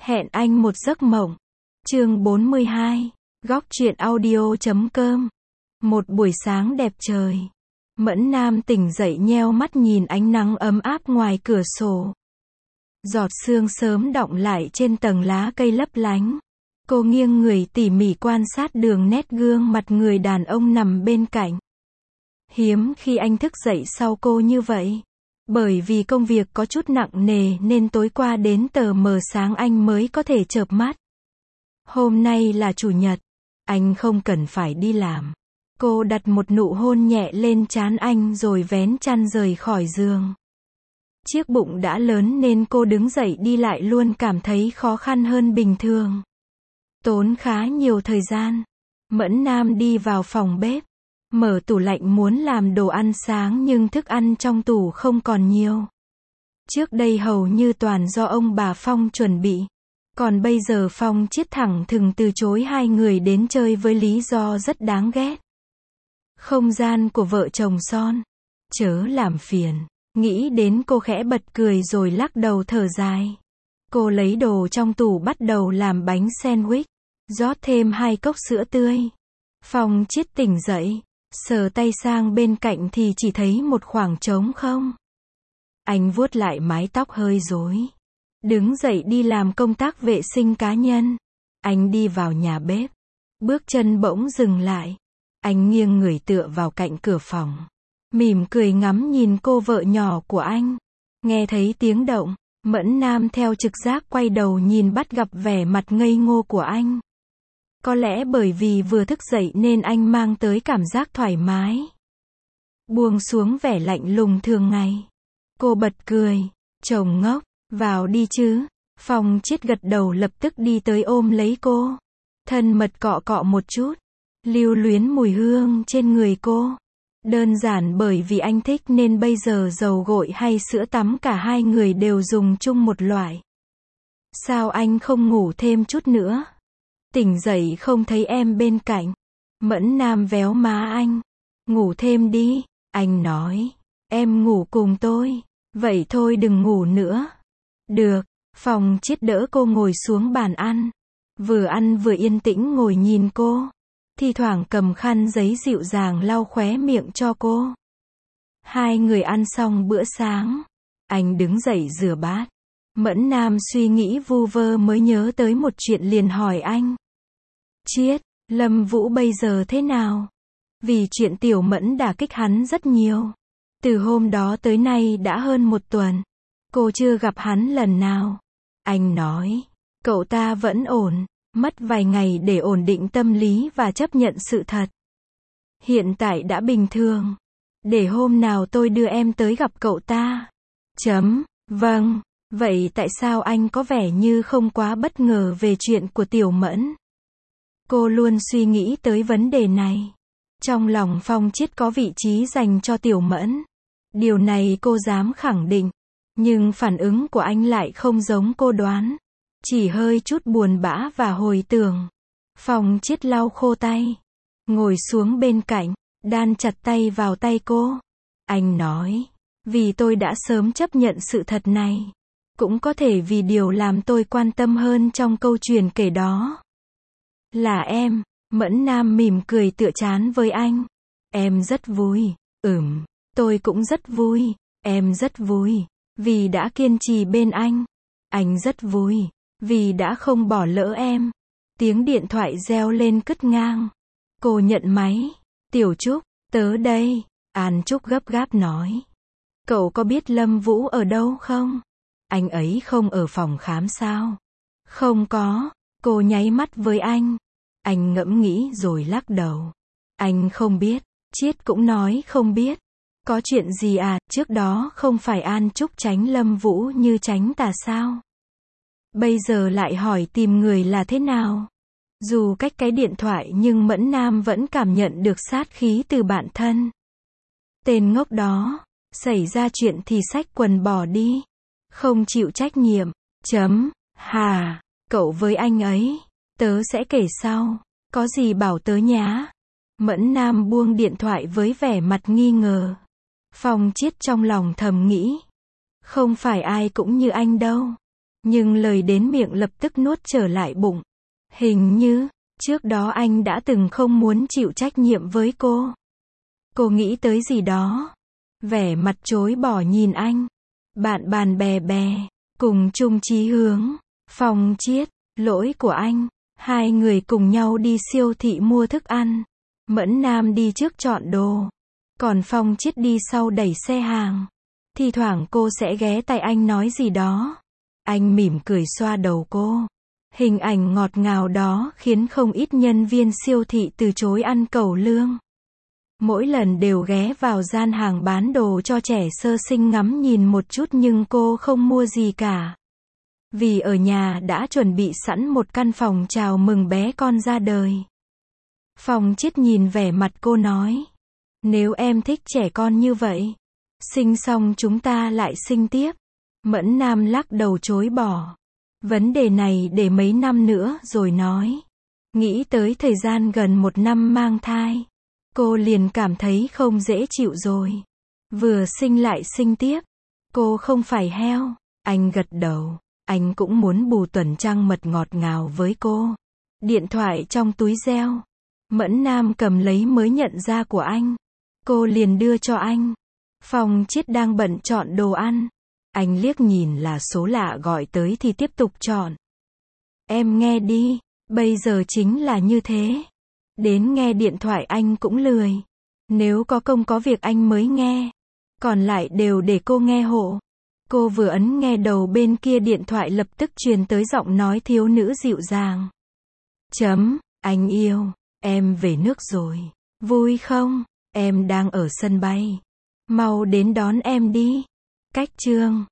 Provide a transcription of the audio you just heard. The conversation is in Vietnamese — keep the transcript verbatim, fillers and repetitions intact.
Hẹn anh một giấc mộng. Chương bốn mươi hai. Góc truyện audio chấm com. Một buổi sáng đẹp trời. Mẫn Nam tỉnh dậy nheo mắt nhìn ánh nắng ấm áp ngoài cửa sổ. Giọt sương sớm đọng lại trên tầng lá cây lấp lánh. Cô nghiêng người tỉ mỉ quan sát đường nét gương mặt người đàn ông nằm bên cạnh. Hiếm khi anh thức dậy sau cô như vậy. Bởi vì công việc có chút nặng nề nên tối qua đến tờ mờ sáng anh mới có thể chợp mắt. Hôm nay là chủ nhật. Anh không cần phải đi làm. Cô đặt một nụ hôn nhẹ lên trán anh rồi vén chăn rời khỏi giường. Chiếc bụng đã lớn nên cô đứng dậy đi lại luôn cảm thấy khó khăn hơn bình thường. Tốn khá nhiều thời gian. Mẫn Nam đi vào phòng bếp. Mở tủ lạnh muốn làm đồ ăn sáng nhưng thức ăn trong tủ không còn nhiều. Trước đây hầu như toàn do ông bà Phong chuẩn bị. Còn bây giờ Phong Chiết thẳng thừng từ chối hai người đến chơi với lý do rất đáng ghét. Không gian của vợ chồng son. Chớ làm phiền. Nghĩ đến cô khẽ bật cười rồi lắc đầu thở dài. Cô lấy đồ trong tủ bắt đầu làm bánh sandwich. Rót thêm hai cốc sữa tươi. Phong Chiết tỉnh dậy. Sờ tay sang bên cạnh thì chỉ thấy một khoảng trống không. Anh vuốt lại mái tóc hơi rối. Đứng dậy đi làm công tác vệ sinh cá nhân. Anh đi vào nhà bếp. Bước chân bỗng dừng lại. Anh nghiêng người tựa vào cạnh cửa phòng. Mỉm cười ngắm nhìn cô vợ nhỏ của anh. Nghe thấy tiếng động, Mẫn Nam theo trực giác quay đầu nhìn bắt gặp vẻ mặt ngây ngô của anh. Có lẽ bởi vì vừa thức dậy nên anh mang tới cảm giác thoải mái. Buông xuống vẻ lạnh lùng thường ngày. Cô bật cười. Chồng ngốc, vào đi chứ. Phong Chiết gật đầu lập tức đi tới ôm lấy cô. Thân mật cọ cọ một chút. Lưu luyến mùi hương trên người cô. Đơn giản bởi vì anh thích nên bây giờ dầu gội hay sữa tắm cả hai người đều dùng chung một loại. Sao anh không ngủ thêm chút nữa? Tỉnh dậy không thấy em bên cạnh. Mẫn Nam véo má anh. Ngủ thêm đi, anh nói. Em ngủ cùng tôi. Vậy thôi đừng ngủ nữa. Được, Phong Chiết đỡ cô ngồi xuống bàn ăn. Vừa ăn vừa yên tĩnh ngồi nhìn cô. Thi thoảng cầm khăn giấy dịu dàng lau khóe miệng cho cô. Hai người ăn xong bữa sáng. Anh đứng dậy rửa bát. Mẫn Nam suy nghĩ vu vơ mới nhớ tới một chuyện liền hỏi anh. Chiết, Lâm Vũ bây giờ thế nào? Vì chuyện Tiểu Mẫn đả kích hắn rất nhiều. Từ hôm đó tới nay đã hơn một tuần. Cô chưa gặp hắn lần nào. Anh nói, cậu ta vẫn ổn. Mất vài ngày để ổn định tâm lý và chấp nhận sự thật. Hiện tại đã bình thường. Để hôm nào tôi đưa em tới gặp cậu ta. Chấm, vâng. Vậy tại sao anh có vẻ như không quá bất ngờ về chuyện của Tiểu Mẫn? Cô luôn suy nghĩ tới vấn đề này. Trong lòng Phong Chiết có vị trí dành cho Tiểu Mẫn. Điều này cô dám khẳng định. Nhưng phản ứng của anh lại không giống cô đoán. Chỉ hơi chút buồn bã và hồi tưởng. Phong Chiết lau khô tay. Ngồi xuống bên cạnh, đan chặt tay vào tay cô. Anh nói, vì tôi đã sớm chấp nhận sự thật này. Cũng có thể vì điều làm tôi quan tâm hơn trong câu chuyện kể đó. Là em. Mẫn Nam mỉm cười tựa trán với anh. Em rất vui. Ừm, tôi cũng rất vui. Em rất vui. Vì đã kiên trì bên anh. Anh rất vui. Vì đã không bỏ lỡ em. Tiếng điện thoại reo lên cất ngang. Cô nhận máy. Tiểu Trúc, tớ đây. An Trúc gấp gáp nói. Cậu có biết Lâm Vũ ở đâu không? Anh ấy không ở phòng khám sao? Không có. Cô nháy mắt với anh. Anh ngẫm nghĩ rồi lắc đầu. Anh không biết. Chiết cũng nói không biết. Có chuyện gì à? Trước đó không phải An Trúc tránh Lâm Vũ như tránh tà sao? Bây giờ lại hỏi tìm người là thế nào? Dù cách cái điện thoại nhưng Mẫn Nam vẫn cảm nhận được sát khí từ bản thân. Tên ngốc đó. Xảy ra chuyện thì xách quần bỏ đi. Không chịu trách nhiệm. Chấm. Hà. Cậu với anh ấy. Tớ sẽ kể sau. Có gì bảo tớ nhá. Mẫn Nam buông điện thoại với vẻ mặt nghi ngờ. Phong Chiết trong lòng thầm nghĩ. Không phải ai cũng như anh đâu. Nhưng lời đến miệng lập tức nuốt trở lại bụng. Hình như, trước đó anh đã từng không muốn chịu trách nhiệm với cô. Cô nghĩ tới gì đó. Vẻ mặt chối bỏ nhìn anh. Bạn bạn bè bè, cùng chung chí hướng. Phong Chiết, lỗi của anh. Hai người cùng nhau đi siêu thị mua thức ăn. Mẫn Nam đi trước chọn đồ. Còn Phong Chiết đi sau đẩy xe hàng. Thi thoảng cô sẽ ghé tai anh nói gì đó. Anh mỉm cười xoa đầu cô. Hình ảnh ngọt ngào đó khiến không ít nhân viên siêu thị từ chối ăn cẩu lương. Mỗi lần đều ghé vào gian hàng bán đồ cho trẻ sơ sinh ngắm nhìn một chút nhưng cô không mua gì cả. Vì ở nhà đã chuẩn bị sẵn một căn phòng chào mừng bé con ra đời. Phong Chiết nhìn vẻ mặt cô nói. Nếu em thích trẻ con như vậy, sinh xong chúng ta lại sinh tiếp. Mẫn Nam lắc đầu chối bỏ. Vấn đề này để mấy năm nữa rồi nói. Nghĩ tới thời gian gần một năm mang thai. Cô liền cảm thấy không dễ chịu rồi. Vừa sinh lại sinh tiếp. Cô không phải heo. Anh gật đầu. Anh cũng muốn bù tuần trăng mật ngọt ngào với cô. Điện thoại trong túi reo. Mẫn Nam cầm lấy mới nhận ra của anh. Cô liền đưa cho anh. Phong Chiết đang bận chọn đồ ăn. Anh liếc nhìn là số lạ gọi tới thì tiếp tục chọn. Em nghe đi, bây giờ chính là như thế. Đến nghe điện thoại anh cũng lười. Nếu có công có việc anh mới nghe. Còn lại đều để cô nghe hộ. Cô vừa ấn nghe đầu bên kia điện thoại lập tức truyền tới giọng nói thiếu nữ dịu dàng. Chấm, anh yêu, em về nước rồi. Vui không? Em đang ở sân bay. Mau đến đón em đi. Cách chương